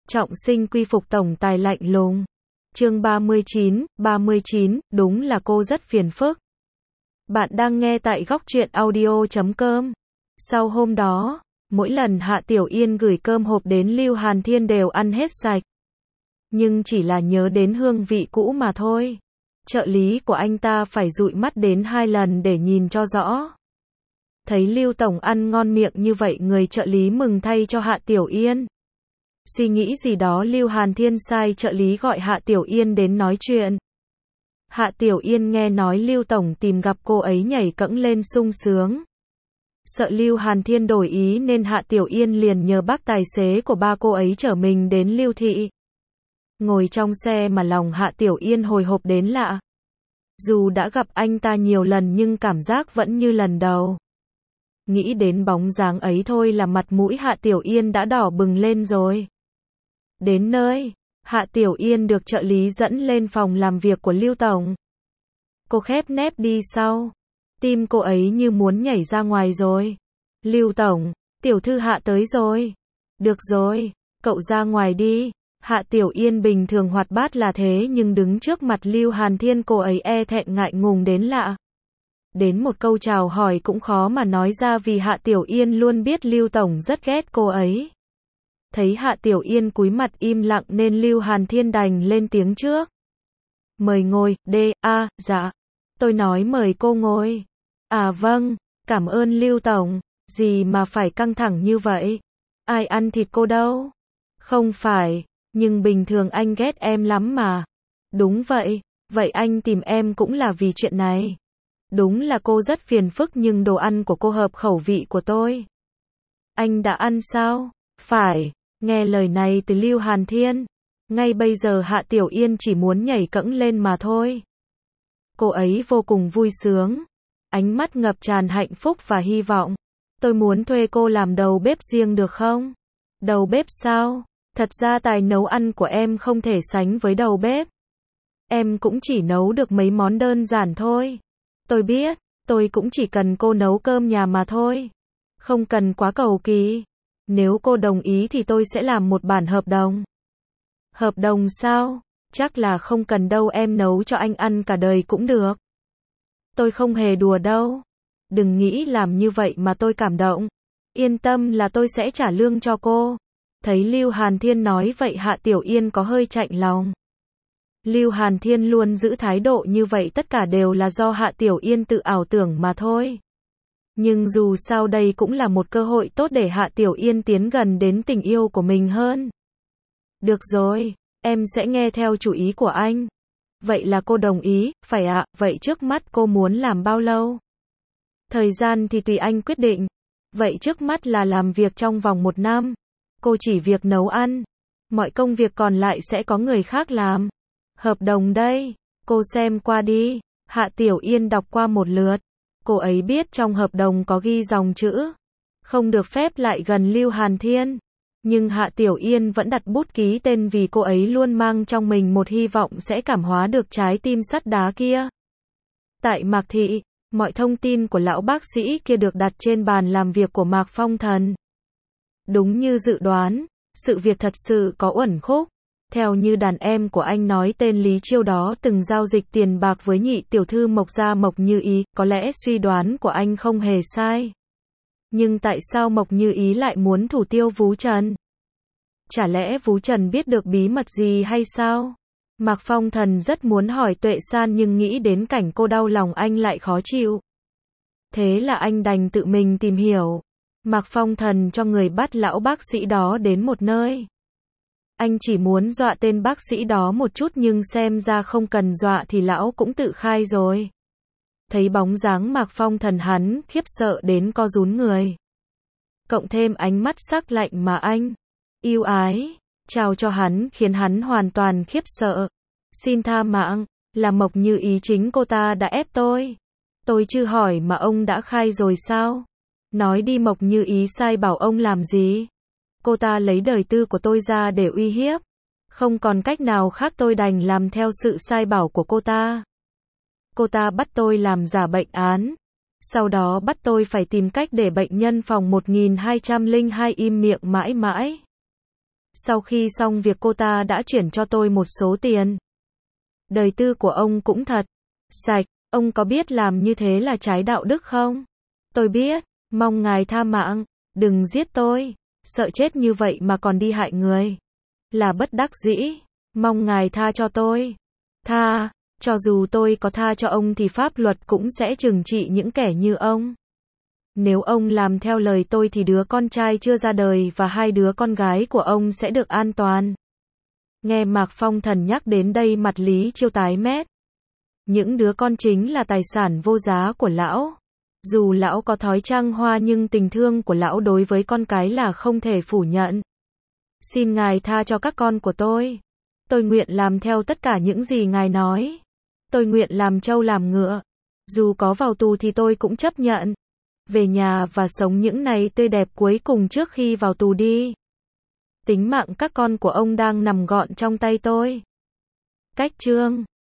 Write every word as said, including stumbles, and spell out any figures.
Trọng sinh quy phục tổng tài lạnh lùng. Chương ba mươi chín, ba mươi chín, đúng là cô rất phiền phức. Bạn đang nghe tại góc truyện audio chấm com. Sau hôm đó, mỗi lần Hạ Tiểu Yên gửi cơm hộp đến Lưu Hàn Thiên đều ăn hết sạch. Nhưng chỉ là nhớ đến hương vị cũ mà thôi. Trợ lý của anh ta phải dụi mắt đến hai lần để nhìn cho rõ. Thấy Lưu Tổng ăn ngon miệng như vậy, người trợ lý mừng thay cho Hạ Tiểu Yên. Suy nghĩ gì đó, Lưu Hàn Thiên sai trợ lý gọi Hạ Tiểu Yên đến nói chuyện. Hạ Tiểu Yên nghe nói Lưu Tổng tìm gặp cô ấy nhảy cẫng lên sung sướng. Sợ Lưu Hàn Thiên đổi ý nên Hạ Tiểu Yên liền nhờ bác tài xế của ba cô ấy chở mình đến Lưu Thị. Ngồi trong xe mà lòng Hạ Tiểu Yên hồi hộp đến lạ. Dù đã gặp anh ta nhiều lần nhưng cảm giác vẫn như lần đầu. Nghĩ đến bóng dáng ấy thôi là mặt mũi Hạ Tiểu Yên đã đỏ bừng lên rồi. Đến nơi, Hạ Tiểu Yên được trợ lý dẫn lên phòng làm việc của Lưu Tổng. Cô khép nép đi sau. Tim cô ấy như muốn nhảy ra ngoài rồi. Lưu Tổng, tiểu thư Hạ tới rồi. Được rồi, cậu ra ngoài đi. Hạ Tiểu Yên bình thường hoạt bát là thế nhưng đứng trước mặt Lưu Hàn Thiên cô ấy e thẹn ngại ngùng đến lạ. Đến một câu chào hỏi cũng khó mà nói ra vì Hạ Tiểu Yên luôn biết Lưu Tổng rất ghét cô ấy. Thấy Hạ Tiểu Yên cúi mặt im lặng nên Lưu Hàn Thiên đành lên tiếng trước. Mời ngồi, đê, a, à, dạ. Tôi nói mời cô ngồi. À vâng, cảm ơn Lưu Tổng. Gì mà phải căng thẳng như vậy? Ai ăn thịt cô đâu? Không phải, nhưng bình thường anh ghét em lắm mà. Đúng vậy, vậy anh tìm em cũng là vì chuyện này. Đúng là cô rất phiền phức nhưng đồ ăn của cô hợp khẩu vị của tôi. Anh đã ăn sao? Phải, nghe lời này từ Lưu Hàn Thiên. Ngay bây giờ Hạ Tiểu Yên chỉ muốn nhảy cẫng lên mà thôi. Cô ấy vô cùng vui sướng. Ánh mắt ngập tràn hạnh phúc và hy vọng. Tôi muốn thuê cô làm đầu bếp riêng được không? Đầu bếp sao? Thật ra tài nấu ăn của em không thể sánh với đầu bếp. Em cũng chỉ nấu được mấy món đơn giản thôi. Tôi biết, tôi cũng chỉ cần cô nấu cơm nhà mà thôi. Không cần quá cầu kỳ. Nếu cô đồng ý thì tôi sẽ làm một bản hợp đồng. Hợp đồng sao? Chắc là không cần đâu, em nấu cho anh ăn cả đời cũng được. Tôi không hề đùa đâu. Đừng nghĩ làm như vậy mà tôi cảm động. Yên tâm là tôi sẽ trả lương cho cô. Thấy Lưu Hàn Thiên nói vậy Hạ Tiểu Yên có hơi chạnh lòng. Lưu Hàn Thiên luôn giữ thái độ như vậy tất cả đều là do Hạ Tiểu Yên tự ảo tưởng mà thôi. Nhưng dù sao đây cũng là một cơ hội tốt để Hạ Tiểu Yên tiến gần đến tình yêu của mình hơn. Được rồi, em sẽ nghe theo chủ ý của anh. Vậy là cô đồng ý, phải ạ, vậy trước mắt cô muốn làm bao lâu? Thời gian thì tùy anh quyết định. Vậy trước mắt là làm việc trong vòng một năm. Cô chỉ việc nấu ăn. Mọi công việc còn lại sẽ có người khác làm. Hợp đồng đây, cô xem qua đi. Hạ Tiểu Yên đọc qua một lượt. Cô ấy biết trong hợp đồng có ghi dòng chữ không được phép lại gần Lưu Hàn Thiên. Nhưng Hạ Tiểu Yên vẫn đặt bút ký tên vì cô ấy luôn mang trong mình một hy vọng sẽ cảm hóa được trái tim sắt đá kia. Tại Mạc Thị, mọi thông tin của lão bác sĩ kia được đặt trên bàn làm việc của Mạc Phong Thần. Đúng như dự đoán, sự việc thật sự có uẩn khúc. Theo như đàn em của anh nói, tên Lý Chiêu đó từng giao dịch tiền bạc với nhị tiểu thư Mộc Gia Mộc Như Ý, có lẽ suy đoán của anh không hề sai. Nhưng tại sao Mộc Như Ý lại muốn thủ tiêu Vú Trần? Chả lẽ Vú Trần biết được bí mật gì hay sao? Mạc Phong Thần rất muốn hỏi Tuệ San nhưng nghĩ đến cảnh cô đau lòng anh lại khó chịu. Thế là anh đành tự mình tìm hiểu. Mạc Phong Thần cho người bắt lão bác sĩ đó đến một nơi. Anh chỉ muốn dọa tên bác sĩ đó một chút nhưng xem ra không cần dọa thì lão cũng tự khai rồi. Thấy bóng dáng Mạc Phong Thần hắn khiếp sợ đến co rúm người. Cộng thêm ánh mắt sắc lạnh mà anh yêu ái trao cho hắn khiến hắn hoàn toàn khiếp sợ. Xin tha mạng, là Mộc Như Ý chính cô ta đã ép tôi. Tôi chưa hỏi mà ông đã khai rồi sao? Nói đi, Mộc Như Ý sai bảo ông làm gì? Cô ta lấy đời tư của tôi ra để uy hiếp. Không còn cách nào khác tôi đành làm theo sự sai bảo của cô ta. Cô ta bắt tôi làm giả bệnh án. Sau đó bắt tôi phải tìm cách để bệnh nhân phòng một nghìn hai trăm lẻ hai im miệng mãi mãi. Sau khi xong việc cô ta đã chuyển cho tôi một số tiền. Đời tư của ông cũng thật sạch, ông có biết làm như thế là trái đạo đức không? Tôi biết, mong ngài tha mạng, đừng giết tôi, sợ chết như vậy mà còn đi hại người. Là bất đắc dĩ, mong ngài tha cho tôi. Tha, cho dù tôi có tha cho ông thì pháp luật cũng sẽ trừng trị những kẻ như ông. Nếu ông làm theo lời tôi thì đứa con trai chưa ra đời và hai đứa con gái của ông sẽ được an toàn. Nghe Mạc Phong Thần nhắc đến đây mặt Lý Chiêu tái mét. Những đứa con chính là tài sản vô giá của lão. Dù lão có thói trăng hoa nhưng tình thương của lão đối với con cái là không thể phủ nhận. Xin ngài tha cho các con của tôi. Tôi nguyện làm theo tất cả những gì ngài nói. Tôi nguyện làm trâu làm ngựa. Dù có vào tù thì tôi cũng chấp nhận. Về nhà và sống những ngày tươi đẹp cuối cùng trước khi vào tù đi. Tính mạng các con của ông đang nằm gọn trong tay tôi. Cách chương